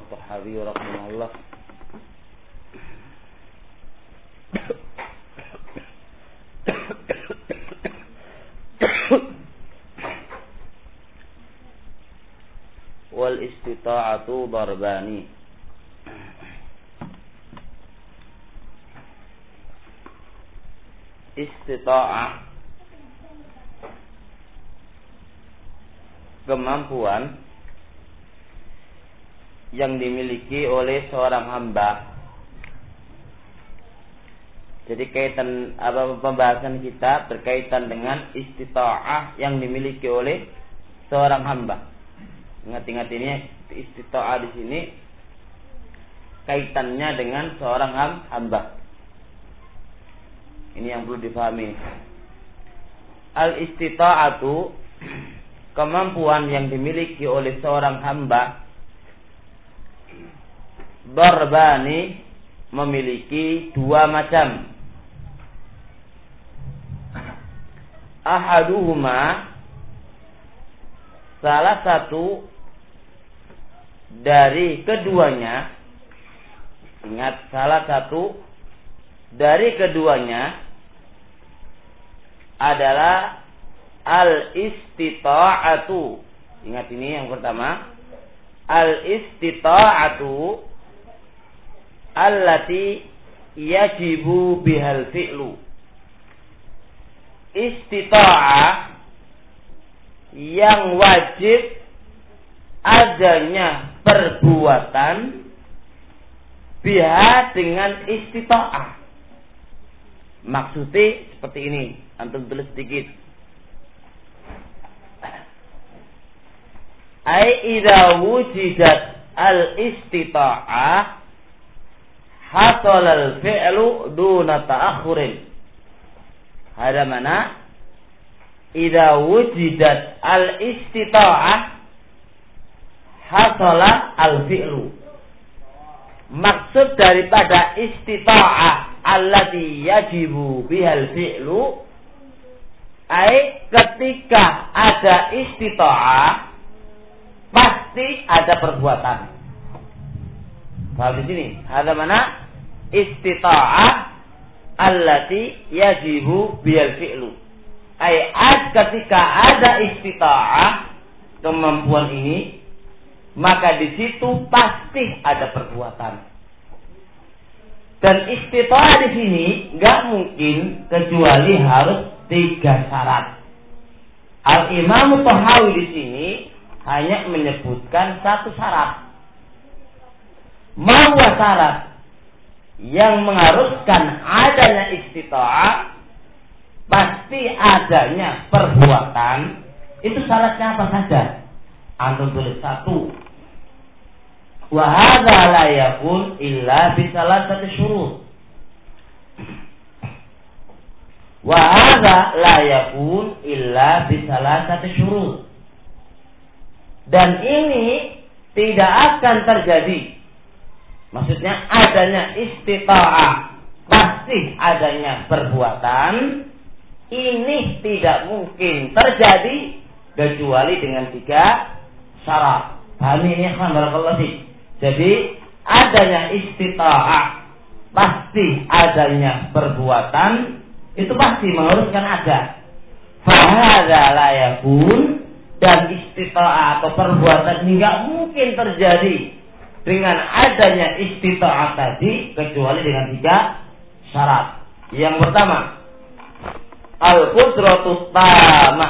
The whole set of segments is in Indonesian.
At-Tahawi rahimahullah. Wal istita'atu darbani. Istita'ah, kemampuan yang dimiliki oleh seorang hamba. Jadi kaitan pembahasan kita berkaitan dengan istita'ah yang dimiliki oleh seorang hamba. Ingat-ingat ini istita'ah di sini kaitannya dengan seorang hamba. Ini yang perlu difahami. Al-istita'atu, kemampuan yang dimiliki oleh seorang hamba, darbani, memiliki dua macam. Ahaduhuma, salah satu dari keduanya. Ingat, salah satu dari keduanya adalah al-istita'atu. Ingat ini yang pertama. Al-istita'atu allati yajibu bihal fi'lu. Istita'ah yang wajib adanya perbuatan biha dengan istita'ah. Maksudnya seperti ini, antum tulis sedikit. Ai idza wujidat al-istita'ah hasal al-fi'lu duna ta'akhurin. Hada mana idza wujidat al-istita'ah hasala al-fi'lu. Maksud daripada istita'ah allati yajibu bihal fi'lu, ai ketika ada istita'ah pasti ada perbuatan. Paham di sini? Ada mana istita'ah allati yajibu bihal fi'lu, ai ketika ada istita'ah, kemampuan ini, maka di situ pasti ada perbuatan. Dan istita'ah di sini nggak mungkin kecuali harus 3 syarat. Al-Imam Tahawi di sini hanya menyebutkan 1 syarat. Mahwa syarat yang mengharuskan adanya istita'ah, pasti adanya perbuatan. Itu syaratnya apa saja? Antum tulis 1. Wa hadza la yakun illa bi salasati syurut. Wa hadza la yakun illa bi salasati syurut. Dan ini tidak akan terjadi. Maksudnya adanya istita'ah, pasti adanya perbuatan. Ini tidak mungkin terjadi kecuali dengan 3 syarat. Pahami ini, barakallahu fiik. Jadi adanya istita'ah, pasti adanya perbuatan, itu pasti mengharuskan ada. Fahadza la yakun, dan istita'ah atau perbuatan ini enggak mungkin terjadi dengan adanya istita'ah tadi kecuali dengan 3 syarat. Yang pertama, al-qudratus tamah,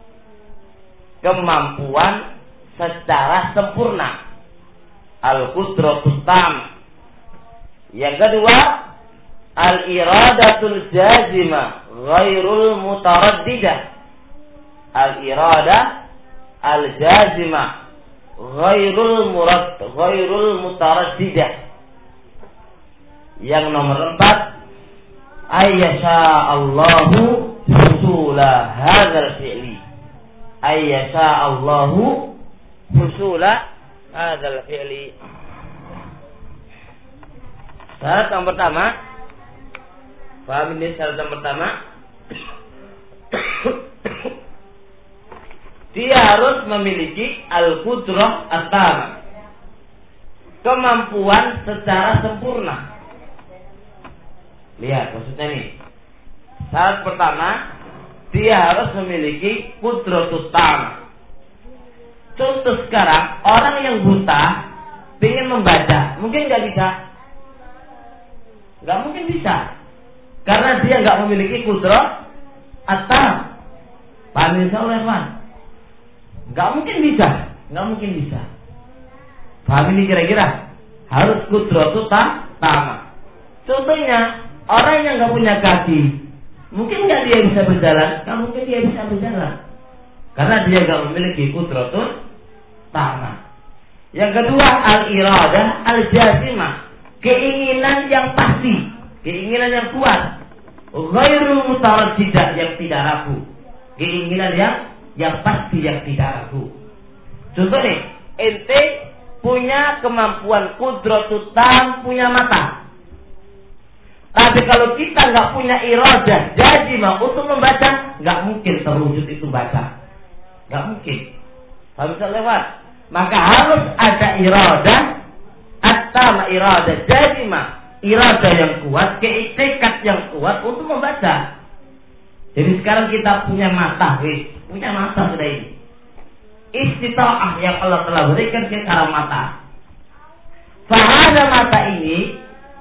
kemampuan secara sempurna. Al-qudratus tam. Yang kedua, al-iradatul jazimah ghairul mutaraddidah. Al-iradah al-jazimah ghairul mutaraddidah. Yang nomor 4, ayyasha Allahu husula hadzal fi'li. Ayyasha Allahu husula hadzal fi'li. Syarat yang pertama, paham ini syarat yang pertama, dia harus memiliki al-qudrah at-tamah, kemampuan secara sempurna. Lihat maksudnya nih. Syarat pertama, dia harus memiliki qudratut tam. Contoh sekarang, orang yang buta ingin membaca, mungkin nggak bisa? Nggak mungkin bisa, karena dia nggak memiliki qudrat at-tam. Paham insyaallah? Nggak mungkin bisa, nggak mungkin bisa. Paham ini kira-kira? Harus qudratut tam. Contohnya, orang yang nggak punya kaki, mungkin nggak dia bisa berjalan? Nggak mungkin dia bisa berjalan, karena dia nggak memiliki qudratut tam. Yang kedua, al-iradah al-jazimah, keinginan yang pasti, keinginan yang kuat. Ghairul mutaraddidah, yang tidak ragu, keinginan yang pasti, yang tidak ragu. Contoh nih, ente punya kemampuan qudratut tam, punya mata. Tapi kalau kita nggak punya iradah jazimah untuk membaca, nggak mungkin terwujud itu baca, nggak mungkin. Harus lewat. Maka harus ada iradah at-tam, iradah jazimah, iradah yang kuat, tekad yang kuat untuk membaca. Jadi sekarang kita punya mata, punya mata sudah ini. Istita'ah yang Allah telah berikan ke arah mata. Fahada mata ini,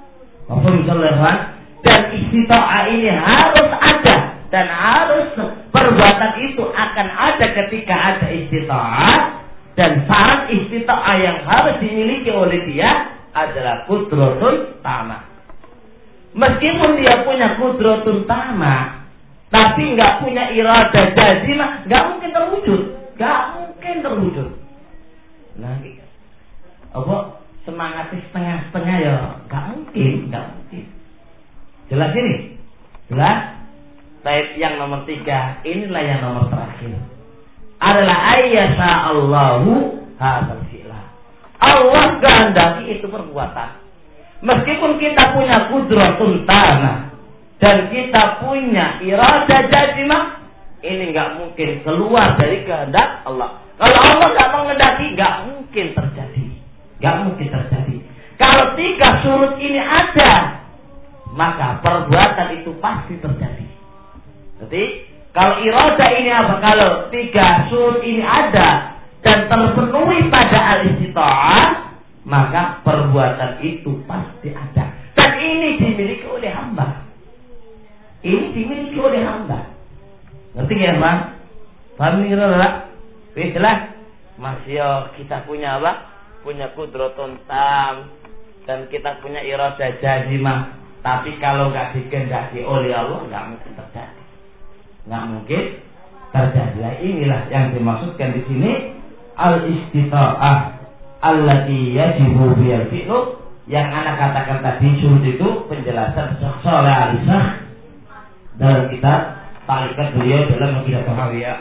dan istita'ah ini harus ada, dan harus perbuatan itu akan ada ketika ada istita'ah. Dan syarat istita'ah yang harus dimiliki oleh dia adalah qudratun tamah. Meskipun dia punya qudratun tamah, tapi nggak punya iradah jazimah, nggak mungkin terwujud, nggak mungkin terwujud. Nah, apa semangatnya setengah-setengah ya, nggak mungkin. Jelas ini, jelas. Baik, yang nomor 3, inilah yang nomor terakhir. Adalah ayyasa Allahu hadzal fi'la. Allah kehendaki itu perbuatan. Meskipun kita punya qudratun tamah dan kita punya iradah jazimah, ini enggak mungkin keluar dari kehendak Allah. Kalau Allah enggak menghendaki, enggak mungkin terjadi. Enggak mungkin terjadi. Kalau 3 surut ini ada, maka perbuatan itu pasti terjadi. Jadi kalau iradah ini apa? Kalau 3 surut ini ada dan terpenuhi pada al-istita'ah, maka perbuatan itu pasti ada. Dan ini dimiliki oleh hamba. Ini dimiliki oleh hamba. Ngerti ya, Pak? Paham ini kira-kira? Jelas? Masih kita punya apa? Punya qudratun tam dan kita punya iradah jazimah. Tapi kalau nggak dikehendaki oleh Allah, nggak mungkin terjadi. Nggak mungkin terjadi. Inilah yang dimaksudkan di sini al-istita'ah allati yajibu bil fi'lu, yang anak katakan tadi surut itu penjelasan Shalih Al-Isah dalam kitab Tarikat beliau dalam Aqidah Tahawiyah.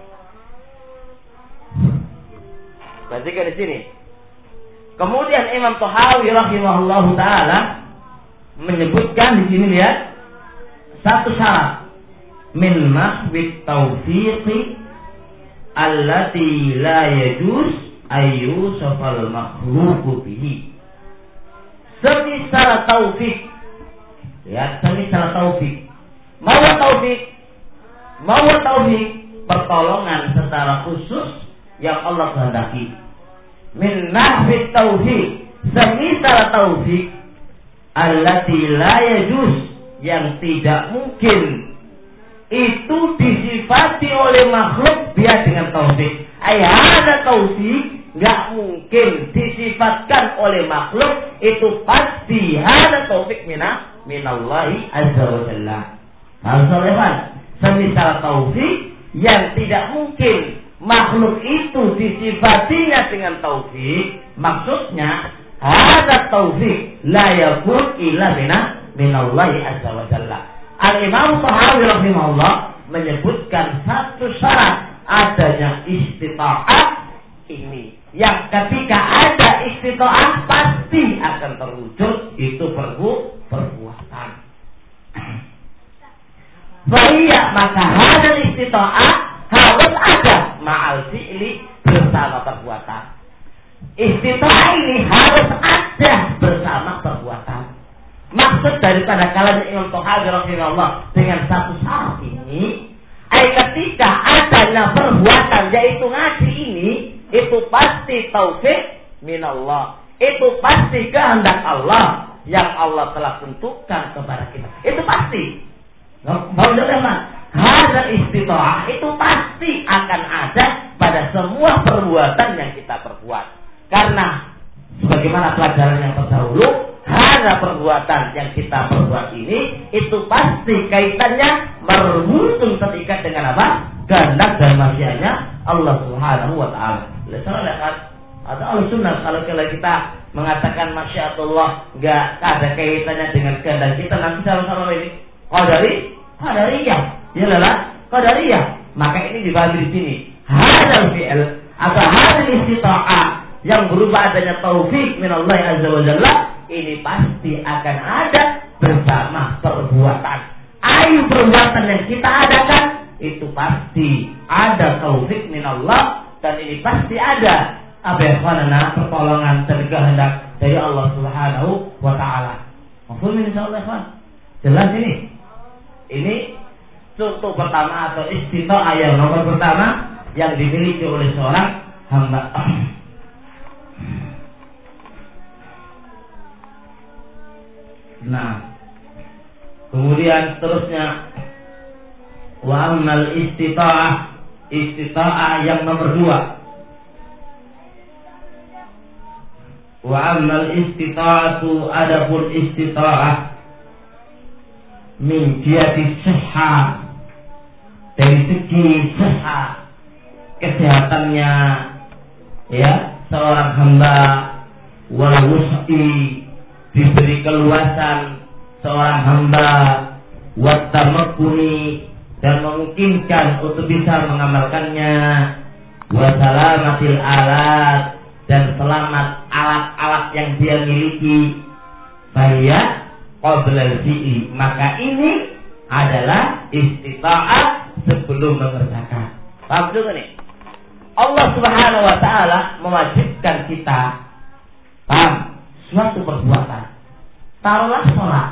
Perhatikan di sini. Kemudian Imam Tahawi rahimahullahu taala menyebutkan di sini, lihat, satu syarat min mahwit taufiqi allati la yajuz ayyusafal makhluqu bihi. Semisal taufik, ya, semisal taufik. Mau taufik pertolongan secara khusus yang Allah kehendaki. Min mahwit taufiq, semisal taufik allati la yajuz, yang tidak mungkin itu disifati oleh makhluk dia dengan taufik. Ada taufik nggak mungkin disifatkan oleh makhluk, itu pasti ada taufik minallahi azza wa jalla. Maksudnya semisal taufik yang tidak mungkin makhluk itu disifatinya dengan taufik, maksudnya ada taufik la yakun illa minallahi azza wa jalla. Al-Imam Tahawi rahimahullah menyebutkan satu syarat adanya istita'ah ini, yang ketika ada istita'ah pasti akan terwujud itu perbuatan. Bahaya, maka hadal istita'ah harus ada ma'al fi'li, bersama perbuatan. istita'ah ini harus ada bersama perbuatan. Maksud daripada kalian Imam Thahawi rahimahullah dengan satu syarat ini, ketika adanya perbuatan yaitu ngaji ini, itu pasti taufik minallah. Itu pasti kehendak Allah yang Allah telah tentukan kepada kita. Itu pasti. Hadza istita'ah itu pasti akan ada pada semua perbuatan yang kita perbuat. Karena sebagaimana pelajaran yang terdahulu, hadza perbuatan yang kita perbuat ini itu pasti kaitannya berhubung terikat dengan apa? Kehendak dan masyiatnya Allah Subhanahu wa taala. Lihat atau al-sunnah kalau kita mengatakan masyiatullah enggak ada kaitannya dengan kehendak kita, nanti sama-sama ini qadariyah. Ya lah, qadariyah. Maka ini dibagi di sini. Hadzal fi'l atau hadzal istita'ah yang berupa adanya taufik min Allah azza wa jalla, ini pasti akan ada bersama perbuatan. Ayu perbuatan yang kita adakan itu pasti ada taufik min Allah, dan ini pasti ada pertolongan dan kehendak dari Allah Subhanahu wa taala. Mafhum insyaallah ikhwan. Jelas ini. Ini contoh pertama atau istita'ah yang nomor pertama yang dimiliki oleh seorang hamba. Nah, kemudian seterusnya wa ammal istita'ah yang nomor 2. Wa ammal istita'atu adapun istita'ah min jihati sihah, dari segi sihah kesehatannya ya seorang hamba, wal wus'i diberi keluasan seorang hamba, wat tamakkuni dan memungkinkan untuk bisa mengamalkannya, wa salamatil alat dan selamat alat-alat yang dia miliki, bahaya qabla fi'li, maka ini adalah istita'ah sebelum mengerjakan. Paham juga nih? Allah Subhanahu wa taala mewajibkan kita suatu perbuatan. Taruhlah sholat.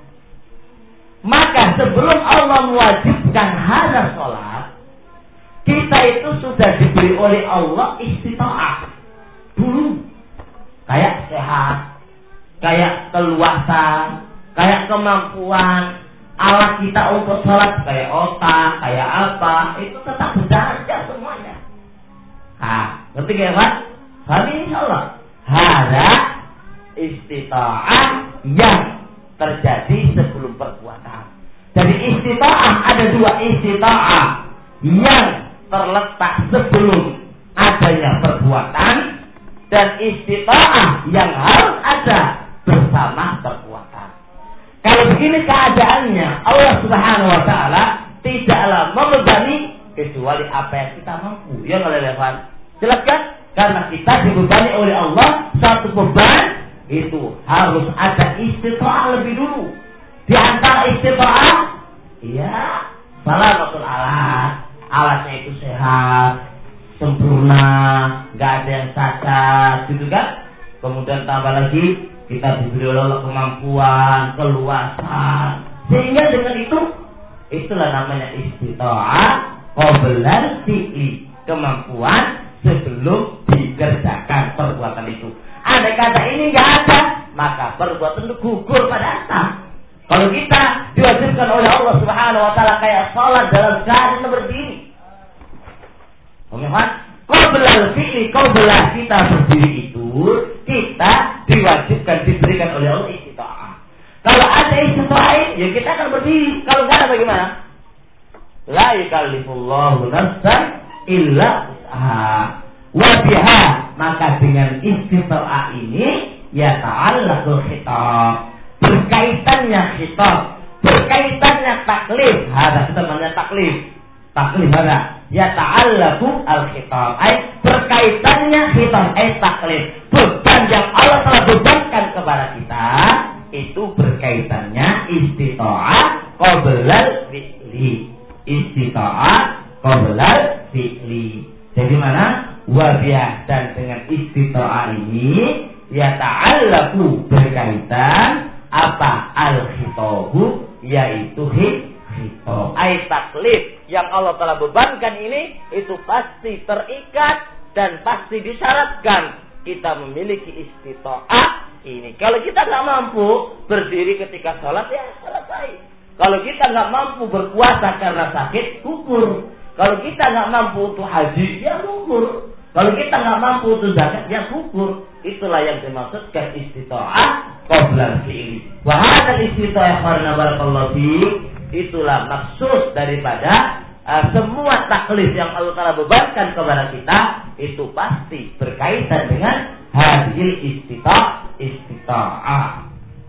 Maka sebelum Allah mewajibkan hadza sholat, kita itu sudah diberi oleh Allah istita'ah dulu, kayak sehat, kayak keluasan, kayak kemampuan, alat kita untuk sholat kayak otak, kayak apa, itu tetap berjalan semuanya. Ngerti gak Pak? Kami insyaallah hadza istita'ah yang terjadi sebelum perbuatan. Jadi istita'ah ada 2, istita'ah yang terletak sebelum adanya perbuatan, dan istita'ah yang harus ada bersama perbuatan. Kalau begini keadaannya, Allah Subhanahu wa taala tidaklah membebani kecuali apa yang kita mampu. Ya nggak relevan. Jelas kan? Karena kita dibebani oleh Allah satu beban, itu harus ada istita'ah lebih dulu. Di antara istita'ah, ya salamatul alat. Alatnya itu sehat, sempurna, nggak ada yang cacat, gitu kan? Kemudian tambah lagi kita diberi oleh Allah kemampuan, keluasan, sehingga dengan itu itulah namanya istita'ah qabla fi'li, kemampuan sebelum dikerjakan perbuatan itu. Andai kata ini nggak ada, maka perbuatan itu gugur pada asal. Kalau kita diwajibkan oleh Allah Subhanahu wa taala kayak salat dalam keadaan berdiri, qabla fi'li, qabla kita berdiri itu kita diwajibkan diberikan oleh Allah istita'ah. Kalau ada istita'ah, ya kita akan berdiri. Kalau nggak ada bagaimana? La yukallifullahu nafsan illa wus'aha. Wa biha, maka dengan istita'ah ini ya ta'allaqul khitab, berkaitannya khitab, berkaitannya taklif. Ada kita namanya taklif. Taklif ada ya ta'allaqu al-khitab, berkaitannya khitab taklif. Beban yang Allah telah bebankan kepada kita itu berkaitannya istita'ah qabla fi'li. Istita'ah qabla fi'li. Jadi mana? Wabiah dan dengan istita'ah ini yata'allaku berkaitan apa al-khitabu yaitu khitab ay taklif yang Allah telah bebankan ini itu pasti terikat dan pasti disyaratkan kita memiliki istita'ah ini. Kalau kita nggak mampu berdiri ketika sholat ya selesai. Kalau kita nggak mampu berpuasa karena sakit gugur. Kalau kita nggak mampu untuk haji ya gugur. Kalau kita nggak mampu untuk zakat ya gugur. Itulah yang dimaksudkan istita'ah qabla fi'li. Wa hadzal istita'ah karena barakallahu fi itulah maksud daripada semua taklif yang Allah Ta'ala bebankan kepada kita itu pasti berkaitan dengan hadil istita'ah.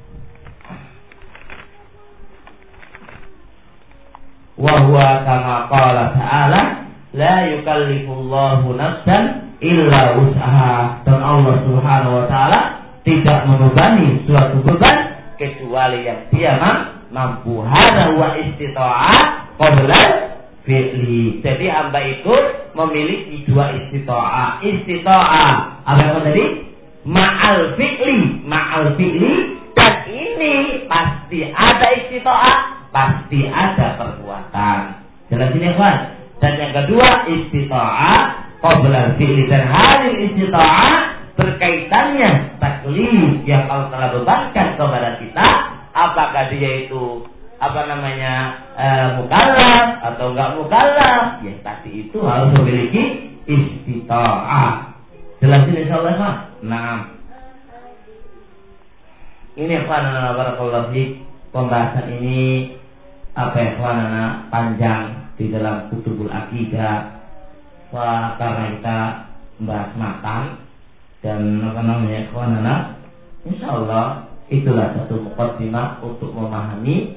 Wa huwa kama qala ta'ala la yukallifullahu nafsan illa wus'aha. Dan Allah Subhanahu wa taala tidak membebani suatu beban kecuali yang dia mampu. Hadza wa istita'ah qabla fi'li. Jadi hamba itu memiliki dua istita'ah. Istita'ah apa tadi? Ma'al fi'li dan ini pasti ada istita'ah, pasti ada perbuatan. Jelas ini kawan. Dan yang kedua istita'ah qabla fi'li dan hadil istita'ah berkaitannya taklif yang Allah telah bebankan kepada kita, apakah dia itu mukallaf atau enggak mukallaf, ya tadi itu harus memiliki istita'ah. Jelas ini insyaallah, Pak. Nah. Ini barakallahu fiik, pembahasan ini panjang di dalam kutubul akidah. Karena kita membahas matang dan insyaallah itulah satu muqaddimah untuk memahami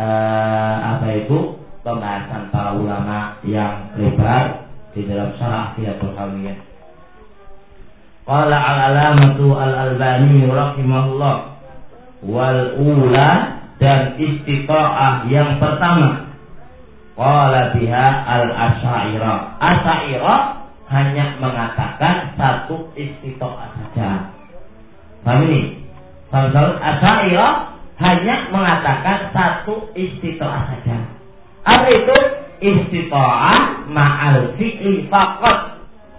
pembahasan para ulama yang lebar di dalam syarah Aqidatul Hawiyah. Qala al-alamatu al-Albani rahimahullah wal ula dan istita'ah yang pertama qala biha al-asy'ariyah. Asy'ariyah hanya mengatakan satu istita'ah saja. Paham ini? Asy'ariyah hanya mengatakan satu istita'ah saja. Apa itu? Istita'ah ma'al fi'li faqat.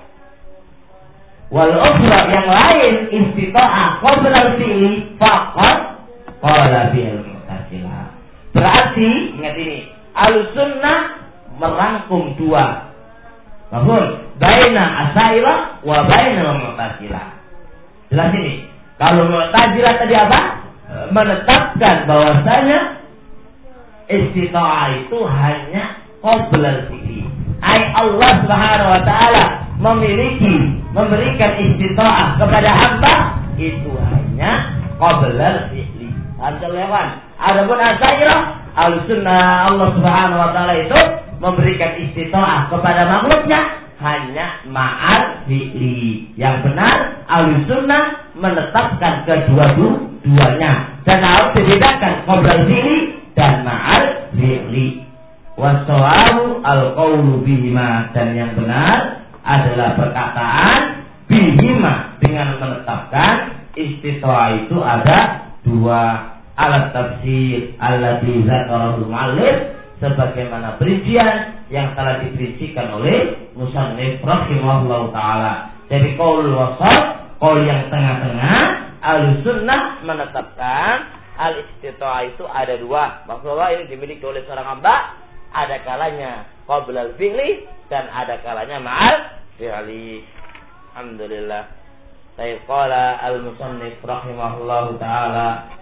Wal ukhra yang lain istita'ah qabla fi'li faqat qala bil mu'tazilah. Berarti ingat ini, Ahlussunnah merangkum dua. Mahfuz, baina asy'ariyah wa baina mu'tazilah. Jelas ini. Kalau mu'tazilah tadi apa? Menetapkan bahwasanya istita'ah itu hanya qabla fi'li. Ai Allah Subhanahu wa taala memberikan istita'ah kepada hamba itu hanya qabla fi'li. Anjalawan. Adapun asy'ariyah, Ahlussunnah Allah Subhanahu wa taala itu memberikan istita'ah kepada makhluknya hanya ma'al fi'li. Yang benar Ahlussunnah menetapkan kedua-duanya dan harus dibedakan qabla fi'li dan ma'al fi'li. Wassawabu al-qawlu bihima, dan yang benar adalah perkataan bihima dengan menetapkan istita'ah itu ada dua. Alat tafsir alladzi dzakarahu al-mu'allif, sebagaimana perincian yang telah diperincikan oleh musannif rahimahullahu taala. Jadi qaul wasat, qaul yang tengah-tengah, Ahlussunnah menetapkan al-istita'ah itu ada dua. Maksudnya ini dimiliki oleh seorang hamba, ada kalanya qabla al-fi'li dan ada kalanya ma'al fi'li. Alhamdulillah. Saya qala al-musannif rahimahullahu taala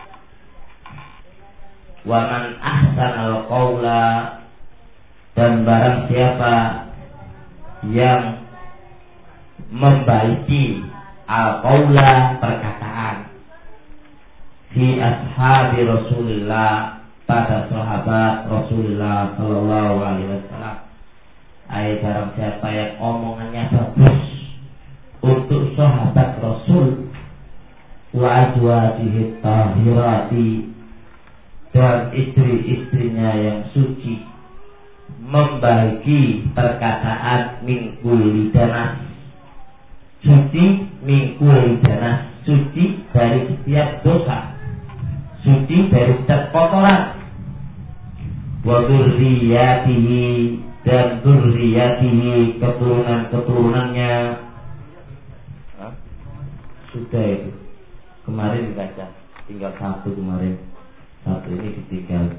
wa man ahsanal qawla, dan barang siapa yang membaiki al-qawla perkataan fi ashabi Rasulillah, pada sahabat Rasulullah sallallahu alaihi wasallam. Ai barang siapa yang omongannya bagus untuk sahabat Rasul wa azwajihi tahirati, dan istri-istrinya yang suci, membagi perkataan min kulli danas suci mingkul jana, suci dari setiap dosa, suci dari setiap kotoran. Wa dzurriyyatihi, dan dzurriyyatihi, keturunan-keturunannya. Sudah itu kemarin dibaca, tinggal satu kemarin, satu ini ditinggal.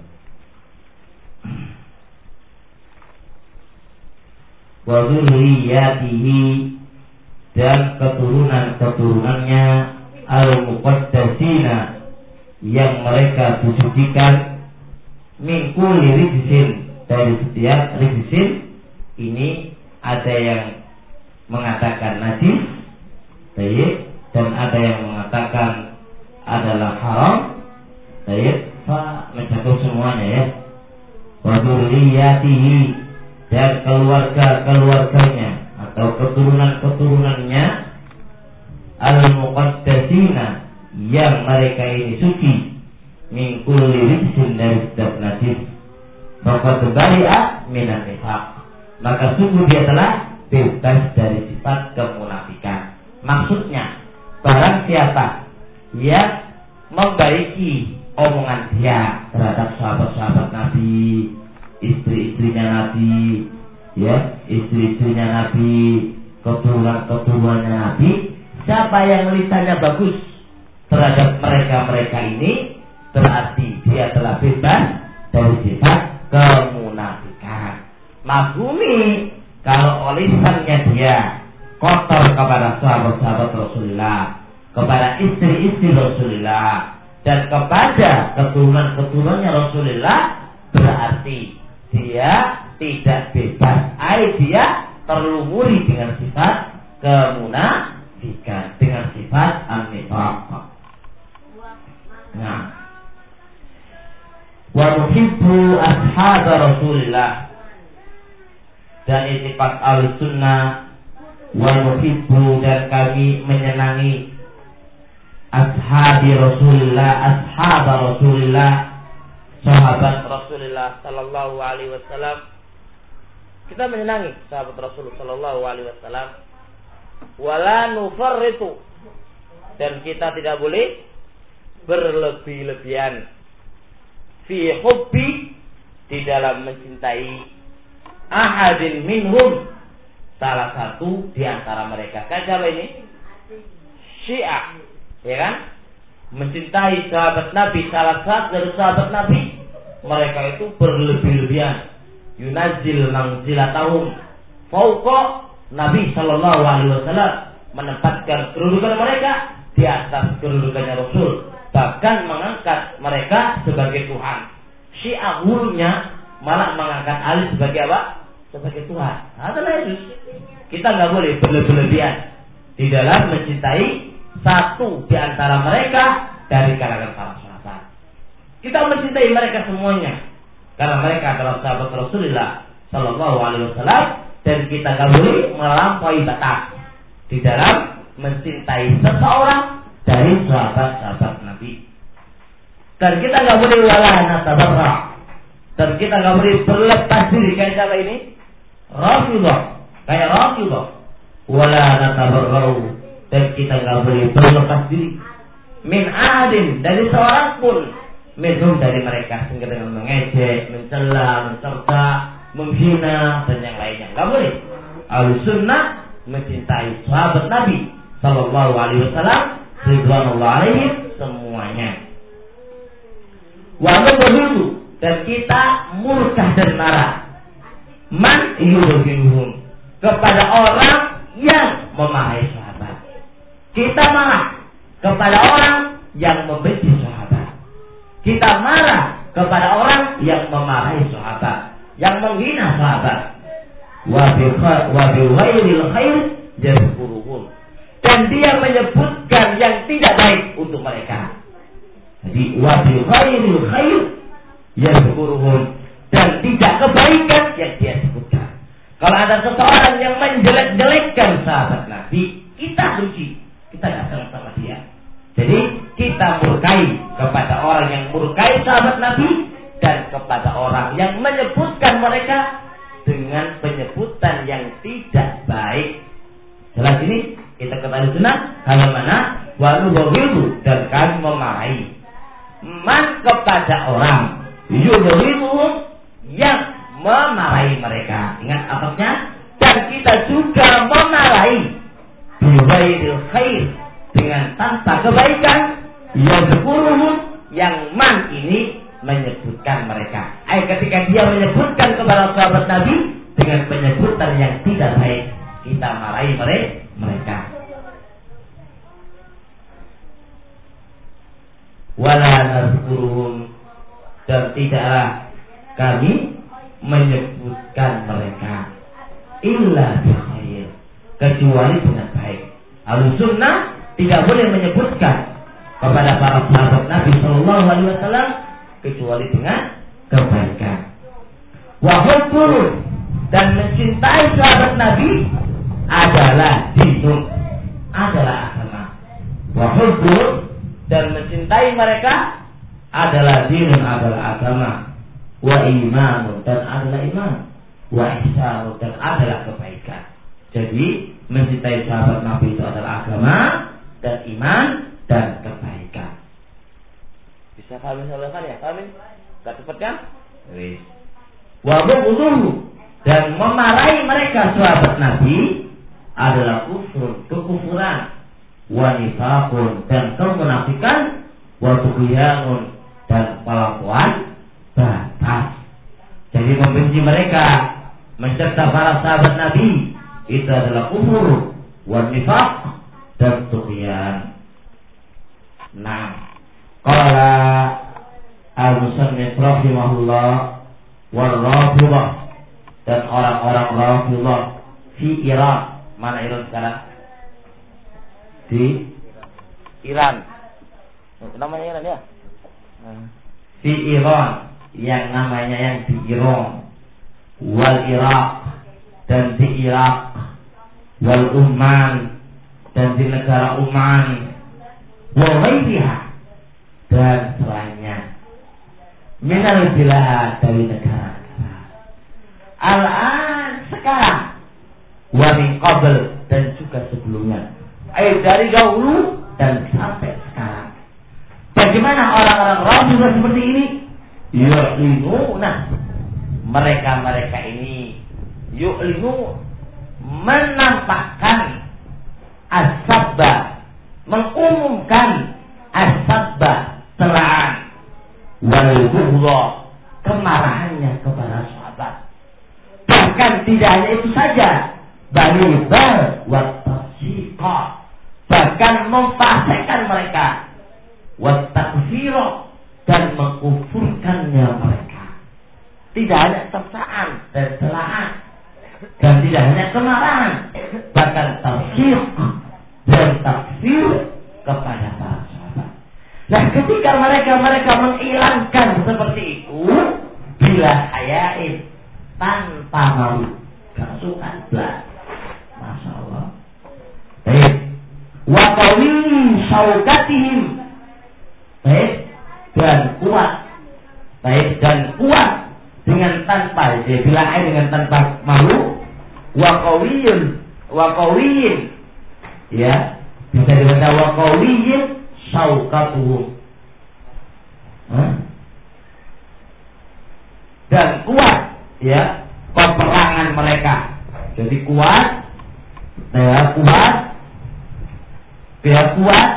Wa dzurriyyatihi, dan keturunan-keturunannya al-muqaddasina, yang mereka disucikan, min kulli rijsin, dari setiap rijsin. Ini ada yang mengatakan najis, baik, dan ada yang mengatakan adalah haram, baik, mencakup semuanya ya. Wa dzurriyyatihi, dan keluarga-keluarganya atau keturunan-keturunannya al-muqaddasina, yang mereka ini suci, min kulli rijsin, dari setiap najis. Faqad bari'a minan nifaq, maka sungguh dia telah bebas dari sifat kemunafikan. Maksudnya, barang siapa yang membaiki omongan dia terhadap sahabat-sahabat Nabi, istri-istrinya Nabi, ya, istri-istrinya Nabi, keturunan-keturunannya Nabi, siapa yang lisannya bagus terhadap mereka-mereka ini, berarti dia telah bebas dari sifat kemunafikan. Maklumi, kalau lisannya dia kotor kepada sahabat-sahabat Rasulullah, kepada istri-istri Rasulullah, dan kepada keturunan-keturunannya Rasulullah, berarti dia tidak bebas. Dia terlumuri dengan sifat kemunafikan, dengan sifat an-nifaq. Nah, wa nuhibbu ashab Rasulillah, dan itikad al-sunnah, wa nuhibbu, dan kami menyenangi ashabi Rasulillah, ashab Rasulillah, sahabat Rasulullah sallallahu alaihi wasallam. Kita menyenangi sahabat Rasulullah sallallahu alaihi wasallam. Wala nufarritu, dan kita tidak boleh berlebih-lebihan fi hubbi, di dalam mencintai ahadin minhum, salah satu di antara mereka. Kayak ini Syiah, ya kan? Mencintai sahabat Nabi, salah satu dari sahabat Nabi, mereka itu berlebih-lebihan. Yunazzil manzilatahum fauqa Nabi sallallahu alaihi wasallam, menempatkan kedudukan mereka di atas kedudukannya Rasul, bahkan mengangkat mereka sebagai Tuhan. Syiah hulunya malah mengangkat Ali sebagai apa? Sebagai Tuhan. Adalah itu. Kita nggak boleh berlebihan di dalam mencintai satu di antara mereka dari kalangan para sahabat. Kita mencintai mereka semuanya karena mereka adalah sahabat Rasulullah sallallahu alaihi wasallam, dan kita nggak boleh melampaui batas di dalam mencintai seseorang dari sahabat-sahabat Nabi. Dan kita nggak boleh wala natabarra, dan kita nggak boleh berlepas diri kayak siapa ini? Rafidah, kayak Rafidah. Wala natabarra'u, dan kita nggak boleh berlepas diri min adin, dari seorang pun, minhum, dari mereka, sehingga dengan mengejek, mencela, mencerca, menghina, dan yang lainnya. Nggak boleh. Al-sunnah mencintai sahabat Nabi sallallahu alaihi wasallam, ridwanullah alaihim, semuanya. Wa nabghadu, dan kita murka dan marah, man yubghiduhum, kepada orang yang memarahi sahabat. Kita marah kepada orang yang membenci sahabat. Kita marah kepada orang yang memarahi sahabat, yang menghina sahabat. Wa bi ghairil khair yazkuruhum, dan dia menyebutkan yang tidak baik untuk mereka. Jadi wa bi ghairil khair yazkuruhum, dan tidak kebaikan yang dia sebutkan. Kalau ada seseorang yang menjelek-jelekkan sahabat Nabi, kita benci, kita tidak senang sama dia. Jadi kita murkai kepada orang yang murkai sahabat Nabi, dan kepada orang yang menyebutkan mereka dengan penyebutan yang tidak baik. Jelas ini kita Sunnah bagaimana wanubawidu dan kami memarahi man kepada orang yubawidu yang memarahi mereka. Ingat atasnya, dan kita juga memarahi biwairil khair dengan tanpa kebaikan yang man ini menyebutkan mereka. Ketika dia menyebutkan kepada sahabat Nabi dengan penyebutan yang tidak baik, kita marahi mereka. Wala nazkuruhum, dan tidaklah kami menyebutkan mereka illa bi khair, kecuali dengan baik. Ahlussunnah tidak boleh menyebutkan kepada para sahabat Nabi sallallahu alaihi wasallam kecuali dengan kebaikan. Wa hubbur, dan mencintai sahabat Nabi adalah dinun, adalah agama. Wa hubbur, dan mencintai mereka adalah dinun, adalah agama. Wa imanun, dan adalah iman. Wa ihsanun, dan adalah kebaikan. Jadi mencintai sahabat Nabi itu adalah agama dan iman dan kebaikan. Bisa kami salahkan ya? Kami tak cepat kan? Wa bughduhu, dan memarahi mereka sahabat Nabi adalah kufur, kekufuran. Wa nifaqun, dan kemunafikan. Wa tughyanun, dan pelakuan batas. Jadi membenci mereka, mencerca para sahabat Nabi, itu adalah kufur, wa nifaq, dan tughyan. Nah, qala al-musannif rahimahullah wal rafidhah, dan orang-orang rafidhah fi Iran. Mana Iran sekarang? Di Iran. Namanya Iran ya? Di Iran, yang namanya yang di Iran, wal Iraq, dan di Irak, wal Umman, dan di negara Umman, wa ghairiha, dan selainnya, minal bilad, dari negara-negara. Al-an, sekarang, wa min qabl, dan juga sebelumnya, dari dahulu dan sampai sekarang. Bagaimana orang-orang Rafidhah seperti ini? Yu'linuna, mereka ini yu'linu, menampakkan as-sabba, mengumumkan as-sabba, celaan, wal bughdha, kemarahannya kepada sahabat. Bahkan tidak hanya itu saja, bal wa tafsiqa, bahkan memfasikkan mereka, wa takfira, dan mengkufurkannya mereka. Tidak hanya celaan dan celaan, dan tidak hanya kemarahan, bahkan tafsir dan takfir kepada para sahabat. Nah, ketika mereka menghilangkan seperti itu, bila hayain, tanpa malu, kasukan belas, masya Allah. Baik, wa qawin syaukatihim, baik, dan kuat, baik, dan kuat dengan tanpa, bila hayain, dengan tanpa malu, wa qawin, ya, bisa dibaca wa qawin syaukatuhum, dan kuat, ya, peperangan mereka. Jadi kuat, ya, kuat, biar kuat.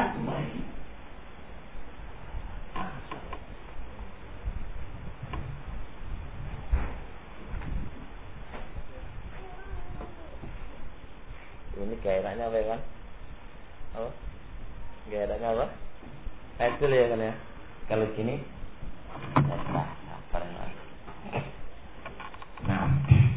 Ini gairahnya apa ya kan? Apa? Gairahnya apa? Kecil ya kan ya? Kalau gini, sabar ya. Nah,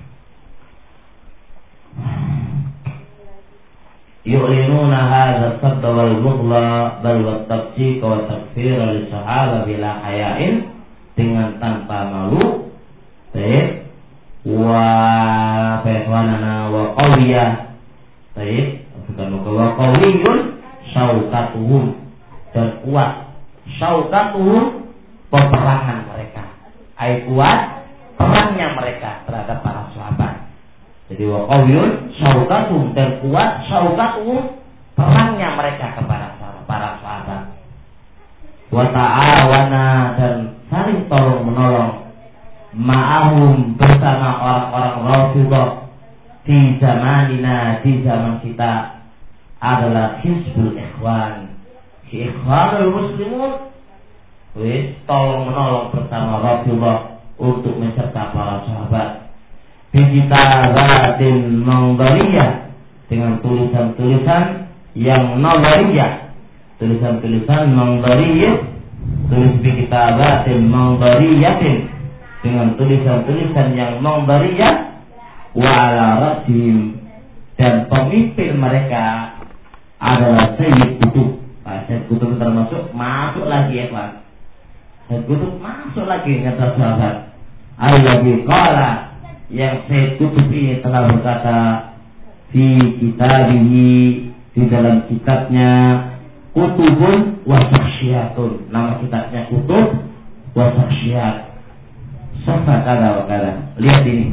yu'linuna hadha as-sabda wal bughla bal wa at-tafsiq wa takfir li sahaba bila hayain, dengan tanpa malu, baik, wa fa'wana wa qawiyah, baik, bukan wa qawiyun syaukatuhum, dan kuat syaukatuhum, peperangan mereka, kuat perangnya mereka terhadap para sahabat. Jadi wa qawiyun syaukatuhum, dan kuat syaukatuhum, perangnya mereka kepada para sahabat. Wa ta'awana, dan saling tolong menolong ma'ahum, bersama orang-orang Rafidhah di zamanina, di zaman kita, adalah Hizbul Ikhwan, Ikhwanul Muslimun. Tolong menolong bersama Rafidhah untuk mencerca para sahabat. Bikitabatin Mangdariyah, dengan tulisan-tulisan yang Nadariyah, tulisan-tulisan Mangdariyah, tulis bikitabatin Mangdariyatin, dengan tulisan-tulisan yang Mangdariyah, wa ala rasim, dan pemimpin mereka adalah Sayyid Qutb. Sayyid Qutb termasuk masuk lagi ya Pak. Sayyid Qutb masuk lagi kata sahabat. Alladzi qala, yang Sayyid Qutb ini telah berkata di kitabihi, di dalam kitabnya Kutubun wa Sakhsiyatun. Nama kitabnya Kutub wa Sakhsiyat. Safa kada wa kada. Lihat ini.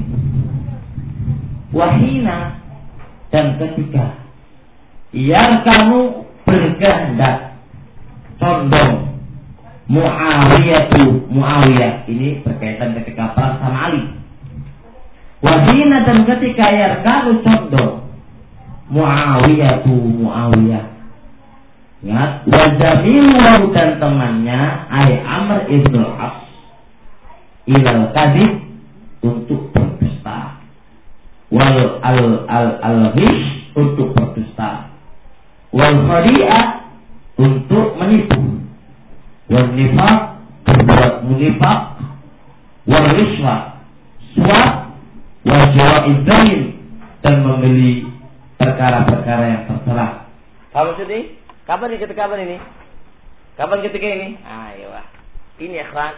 Wahina, dan ketika yang kamu berkehendak condong Muawiyah, ini berkaitan ketika perang sama Ali. Wahina, dan ketika yang kamu condong Muawiyah, ingat, wajamilu, dan temannya ay Amr ibn al-As, ilal kadhib, untuk berdusta, wal al-ghish, untuk berdusta, wal khadi'ah, untuk menipu, wal nifaq, berbuat munifaq, wal riswah, suap, wal jawaidain, dan membeli perkara-perkara yang tercela. Kamu sedih? Kapan ini? Kapan ketika ini? Ayo, ini ikhwan.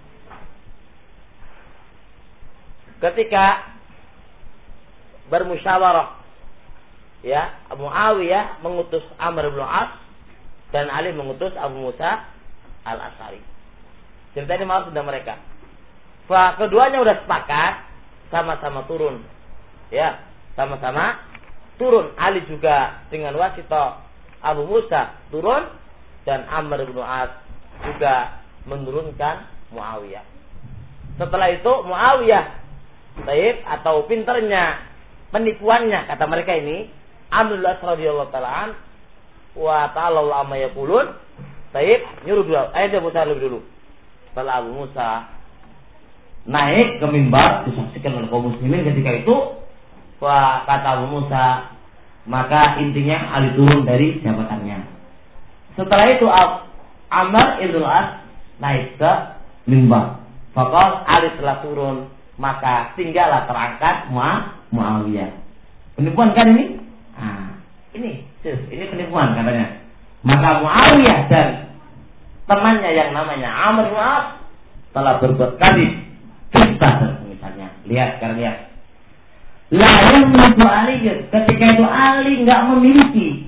Ketika bermusyawarah, ya, Muawiyah mengutus Amr bin As dan Ali mengutus Abu Musa al-Asy'ari. Cerita ini malah sudah mereka. Keduanya sudah sepakat, sama-sama turun. Ya, sama-sama turun. Ali juga dengan wasitah Abu Musa turun, dan Amr bin As juga menurunkan Muawiyah. Setelah itu Muawiyah atau pinternya, penipuannya, kata mereka ini, Amr bin As radhiyallahu ta'ala wa ta'ala amma yaqulun, nyuruh dulu, Abu Musa lebih dulu. Setelah Abu Musa naik ke mimbar disaksikan oleh kaum muslimin ketika itu, kata Abu Musa, maka intinya Ali turun dari jabatannya. Setelah itu Amr ibn As naik ke mimbar. Fakal Ali telah turun, maka tinggallah terangkat Muawiyah. Penipuan kan ini? Ini penipuan katanya. Maka Muawiyah dan temannya yang namanya Amr bin As telah berbuat kadzib, dusta misalnya. Lihat. La yamliku Ali, ketika itu Ali enggak memiliki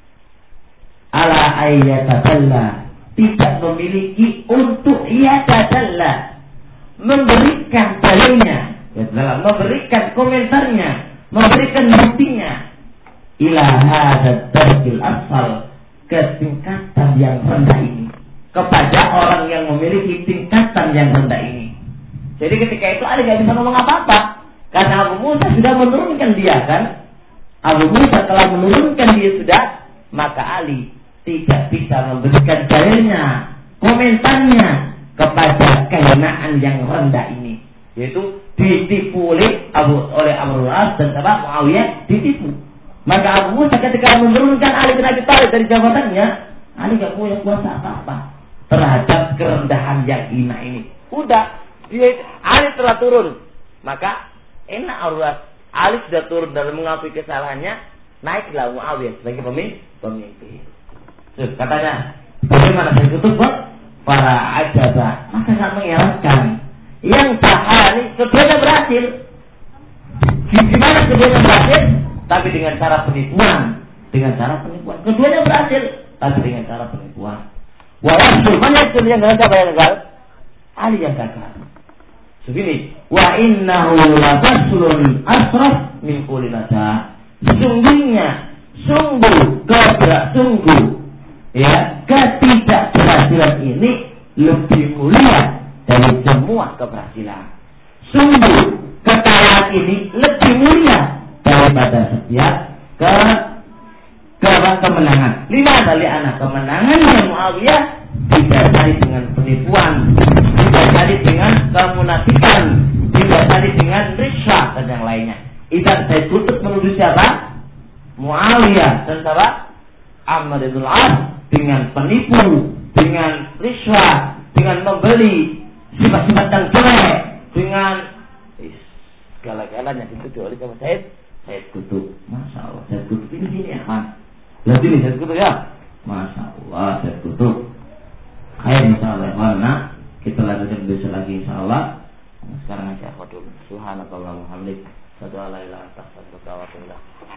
ala ayyatadalla, tidak memiliki untuk yatadalla, memberikan dalilnya, memberikan komentarnya, memberikan buktinya, ila hadzal darbil asal, ke tingkatan yang rendah ini, kepada orang yang memiliki tingkatan yang rendah ini. Jadi ketika itu Ali enggak bisa ngomong apa-apa. Karena Abu Musa sudah menurunkan dia kan. Abu Musa telah menurunkan dia sudah. Maka Ali tidak bisa memberikan dalilnya, komentarnya kepada kehinaan yang rendah ini. Yaitu ditipu oleh Amr bin As dan Muawiyah ditipu. Maka Abu Musa ketika menurunkan Ali bin Abi Thalib dari jabatannya, Ali tidak punya kuasa apa-apa terhadap kerendahan yang hina ini. Udah, Ali telah turun. Maka enak Allah, Ali sudah turun dan mengakui kesalahannya, naiklah Muawiyah sebagai pemimpin. Terus katanya, bagaimana saya tutup para ajabah, maka sangat mengerankan. Yang tahani keduanya berhasil. Gimana keduanya berhasil? Tapi dengan cara penipuan. Keduanya berhasil, tapi dengan cara penipuan. Walaupun mana itu yang gagal? Ali yang gagal. Begini, wa innahu la faslun asraf min qulinata. Sesungguhnya Sungguh ya, ketidakberhasilan ini lebih mulia dari semua keberhasilan. Sungguh kekayaan ini lebih mulia daripada setiap kemenangan. Lima kali anak kemenangannya Muawiyah didasari dengan penipuan, didasari dengan kemunafikan, didasari dengan riswah dan yang lainnya. Idan saya tutup menuduh siapa? Muawiyah dan siapa? Amr bin Al-As dengan penipu, dengan riswah, dengan membeli sifat-sifat yang jelek, dengan segala-galanya dituduh oleh siapa? Said Qutb. Masya Allah, Said Qutb ini ya kan? Lihat ini Said Qutb ya. Masya Allah, Said Qutb. Khair insyaallah. Mana kita lanjutkan besok lagi insyaallah. Sekarang aja aku dulu. Subhanallah wa bihamdihi. Asyhadu an la ilaha illa anta astaghfiruka wa atubu ilaik.